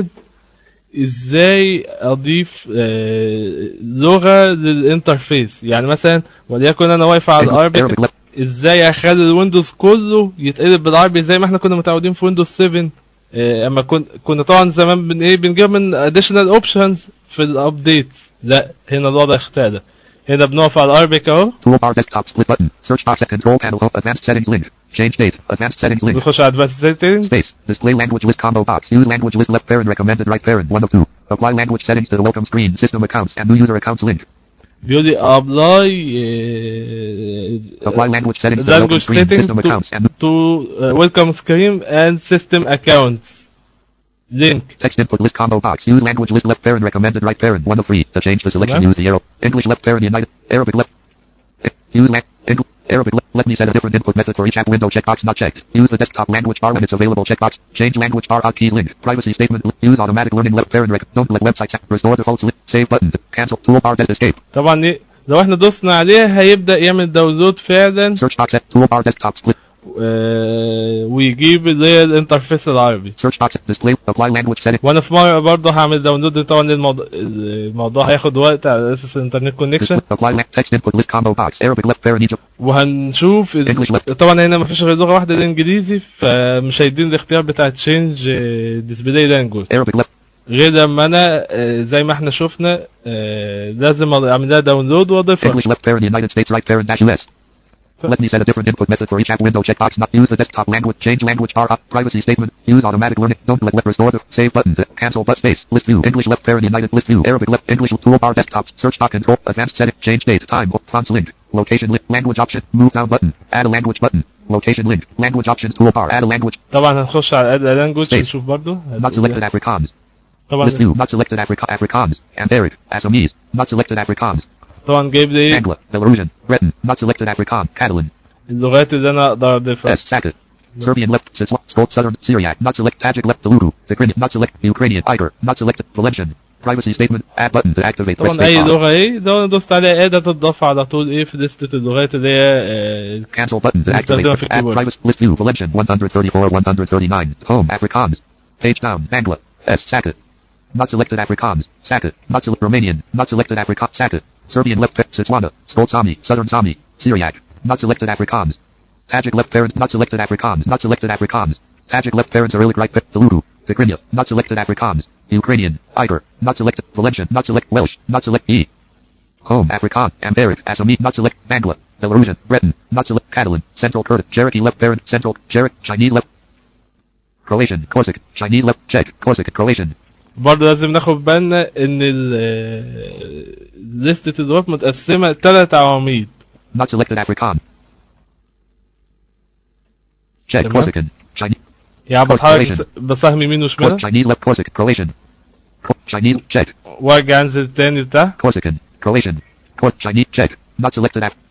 ازاي اضيف آه لغه للانترفيس. يعني مثلا وليكن انا واقف على العربي ازاي اخلي الويندوز كله يتقلب بالعربي زي ما احنا كنا متعودين في ويندوز سبعة. آه اما كنا كنا طبعا زمان بن ايه بنجيب من اديشنال اوبشنز في الابديت. لا هنا الوضع اختلف. هنا بنقف على الاربك اهو. toolbar desktop split button search box at control panel advanced settings link change date advanced settings link بنخش على advanced settings space display language list combo box use language list left parent recommended right parent one of two apply language settings to the welcome screen system accounts and new user accounts link بيقول لي apply uh, apply language settings to the welcome screen system accounts and to uh, welcome screen and system accounts link text input list combo box use language list left parent recommended right parent one of three to change the selection use the arrow English left parent United Arabic left use la- Arabic left let me set a different input method for each app window checkbox not checked use the desktop language bar when it's available checkbox change language bar out keys link privacy statement use automatic learning left parent rec don't let websites restore defaults save button cancel toolbar desk escape طبعا دي لو احنا دوسنا عليه هيبدأ يعمل داونلود فعلا search box set toolbar desktop split آه ويجيب اللي هي الانترفيس العربي search box display apply language setting وانا في مرة برضه هعمل داونلود. طبعا الموضوع الموضوع هياخد وقت على اساس الانترنت كونكشن. apply text input list combo box Arabic left parent Egypt وهنشوف طبعا هنا مفيش غير لغة واحدة الانجليزي فمش هيدين الاختيار بتاع تشينج ديسبلاي لانجوج Arabic left غير لما انا زي ما احنا شفنا لازم اعمل لها داونلود واضيفها. English left parent United States right parent dash U S let me set a different input method for each app window checkbox not use the desktop language change language bar up privacy statement use automatic learning don't let restore the save button to cancel but space list view English left parent United list view Arabic left English toolbar desktops search bar control advanced setting change date time fonts link location link language option move down button add a language button location link language options toolbar add a language طبعا هنخش على add a language نشوف برضه not selected Afrikaans طبعا list view not selected Afrika Afrikaans Amharic Assamese not selected Afrikaans طبعا جايب لي Angla Belarusian Breton not selected Afrikaan Catalan اللغات اللي انا اقدر اضيفها. Sakit Serbian left Scope Southern Syriac not select Tajik left Telugu Tigrinya not select Ukrainian Iger not selected Valencian privacy statement add button to activate طبعا اي لغة ايه لو دوست عليها اداة تضاف على طول ايه في لستة اللغات اللي هي cancel button to activate add privacy list view Valencian one thirty-four one thirty-nine home Afrikaans page down Angla S Sakit not selected Afrikaans Sakit not selected Romanian not selected Afrikaans Sakit Serbian left Setswana Scope Sami Southern Sami Syriac not selected Afrikaans Tajik left parents not selected Afrikaans not selected Afrikaans Tajik left parents Cyrillic right Telugu Tigrinya not selected Afrikaans Ukrainian Iger not selected Valencian not select Welsh not select E home Afrikaan Amharic Assamese not select Bangla Belarusian Breton not select Catalan Central Kurdic Cherokee left parent Central Cherokee Chinese left Croatian Corsic Chinese left Czech Corsic Croatian برضه لازم ناخد بالنا ان لستة اللغات متقسمة ثلاث عواميد. Not selected Afrikaan. Czech Corsican Chinese. يعني بتحرك بسهم يمين وشمال. Chinese left Corsic Croatian. Chinese Czech. وارجع انزل تاني بتاع. Corsican Croatian. Chinese Czech. Not selected Af.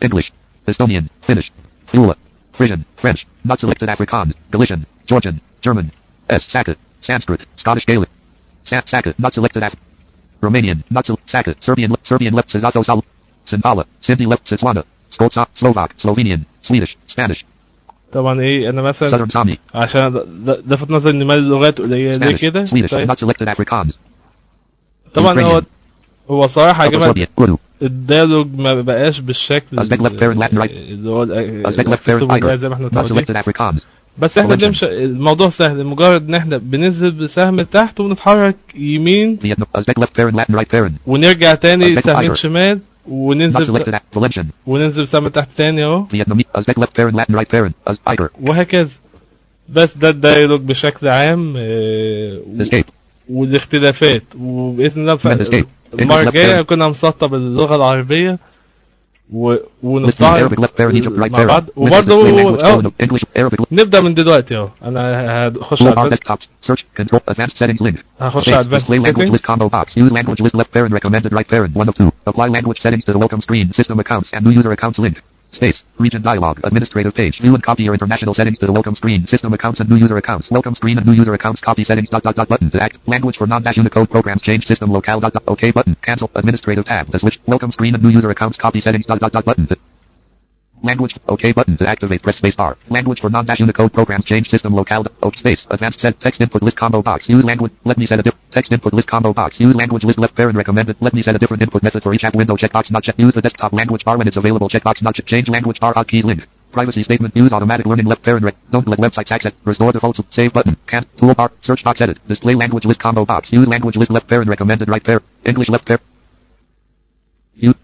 English, Estonian, Finnish, Fula, Frisian, French, not selected Afrikaans, Galician, Georgian, German, S. Saket, Sanskrit, Scottish Gaelic, Sa- Saket, not selected Af. Romanian, not selected Saket, Serbian, Le- Serbian, Lep, Sizato, Sal, Sinhala, Sindhi, Lep, Setswana, Skotsa, Slovak, Slovenian, Swedish, Spanish. طبعا ايه انا مثلا Southern Sami, عشان لفت نظري ان مال اللغات قليله ليه Spanish, كده. Swedish, طيب. not selected Afrikaans, طبعا هو Ukrainian, هو صراحه يا Upper جماعه Soviet, Urdu, الديالوج ما بقاش بالشكل Uzbek left parent Latin right, اللي هو Uzbek left parent الاكسسبل ده Tiger, زي ما احنا not متعودين. selected Afrikaans, بس احنا Belgian, بنمشي الموضوع سهل، مجرد ان احنا بننزل بسهم تحت ونتحرك يمين Vietnam, Uzbek left parent Latin right parent, ونرجع تاني Uzbek سهمين Tiger, شمال not وننزل selected Af- Valencian, وننزل بسهم تحت تاني اهو Vietnamese, Uzbek left parent Latin right parent, Uz Iker, وهكذا. بس ده الدايلوج بشكل عام. آه، و- escape, والاختلافات، وباذن الله ف- Command escape, المره English left الجايه parent, كنا مسطب اللغه العربيه و... list view, ونستعرض Arabic left parent Egypt right مع بعض. parent, Witness وبرضه display language أهو colon of English, Arabic, نبدا من دلوقتي اهو. انا هخش tool على bar الفيس- desktops, search, control, advanced settings link, هخش space, على display advanced language settings. list combo box, use language list left parent recommended right parent, one of two, apply language settings to the welcome screen, system accounts and new user accounts link, space, region dialog, administrative page, view and copy your international settings to the welcome screen, system accounts and new user accounts, welcome screen and new user accounts, copy settings dot dot dot button to act, language for non-Unicode programs, change system locale dot dot, OK button, cancel, administrative tab, to switch, welcome screen and new user accounts, copy settings dot dot dot button to language, OK button to activate, press space bar. Language for non-Unicode programs, change system locale, OK space, advanced set, text input list combo box, use language, let me set a different, text input list combo box, use language list left parent recommended, let me set a different input method for each app window, checkbox not check, use the desktop language bar when it's available, checkbox not check, change language bar hotkeys link. Privacy statement, use automatic learning left parent rec, don't let websites access, restore defaults, save button, can't, toolbar, search box edit, display language list combo box, use language list left parent recommended right parent, English left parent. Use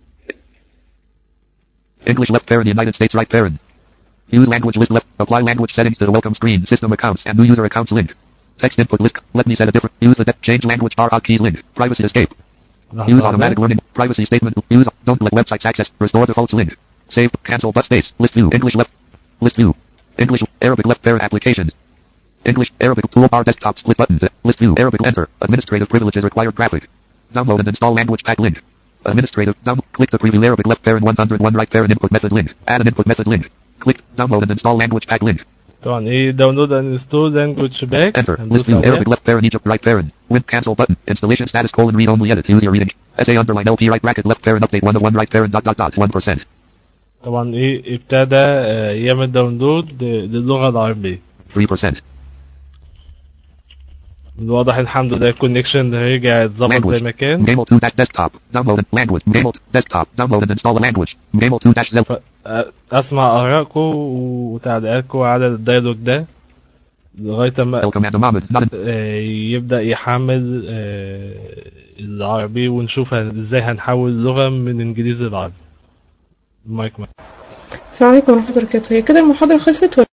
English left parent, United States right parent. Use language list left, apply language settings to the welcome screen, system accounts and new user accounts link. Text input list, let me set a different, use the de- change language bar hotkeys link. Privacy escape. Use automatic learning, privacy statement, use, don't let websites access, restore defaults link. Save, cancel but space, list view, English left, list view. English, Arabic left parent applications. English, Arabic toolbar desktop split button, list view, Arabic enter, administrative privileges required graphic. Download and install language pack link. Administrative, down, click the preview Arabic left parent one hundred one right parent input method link. Add an input method link. Click, download and install language pack link. طبعا ايه داونلود اند انستول لانجوج باك. Enter, list view, Arabic left parent Egypt right parent. Win cancel button, installation status colon read only edit, use your reading. S A underline L P right bracket left parent update one of one right parent dot dot dot one percent. طبعا ايه ابتدى آه، يعمل داونلود للغة العربية. three percent. الواضح الحمد لله الكونكشن هيرجع يتظبط زي ما كان. Gamel two dash desktop, download and language, Gamel desktop, download and install a language, Gamel two dash Zel. اسمع ارائكم وتعليقاتكم على الدايلوج ده لغايه ما El command Mohammed, not in, آه، يبدا يحمل آه، العربي ونشوف ازاي هنحول اللغه من انجليزي لعربي. المايك معاك. السلام عليكم ورحمة الله وبركاته. هي كده المحاضرة خلصت ولا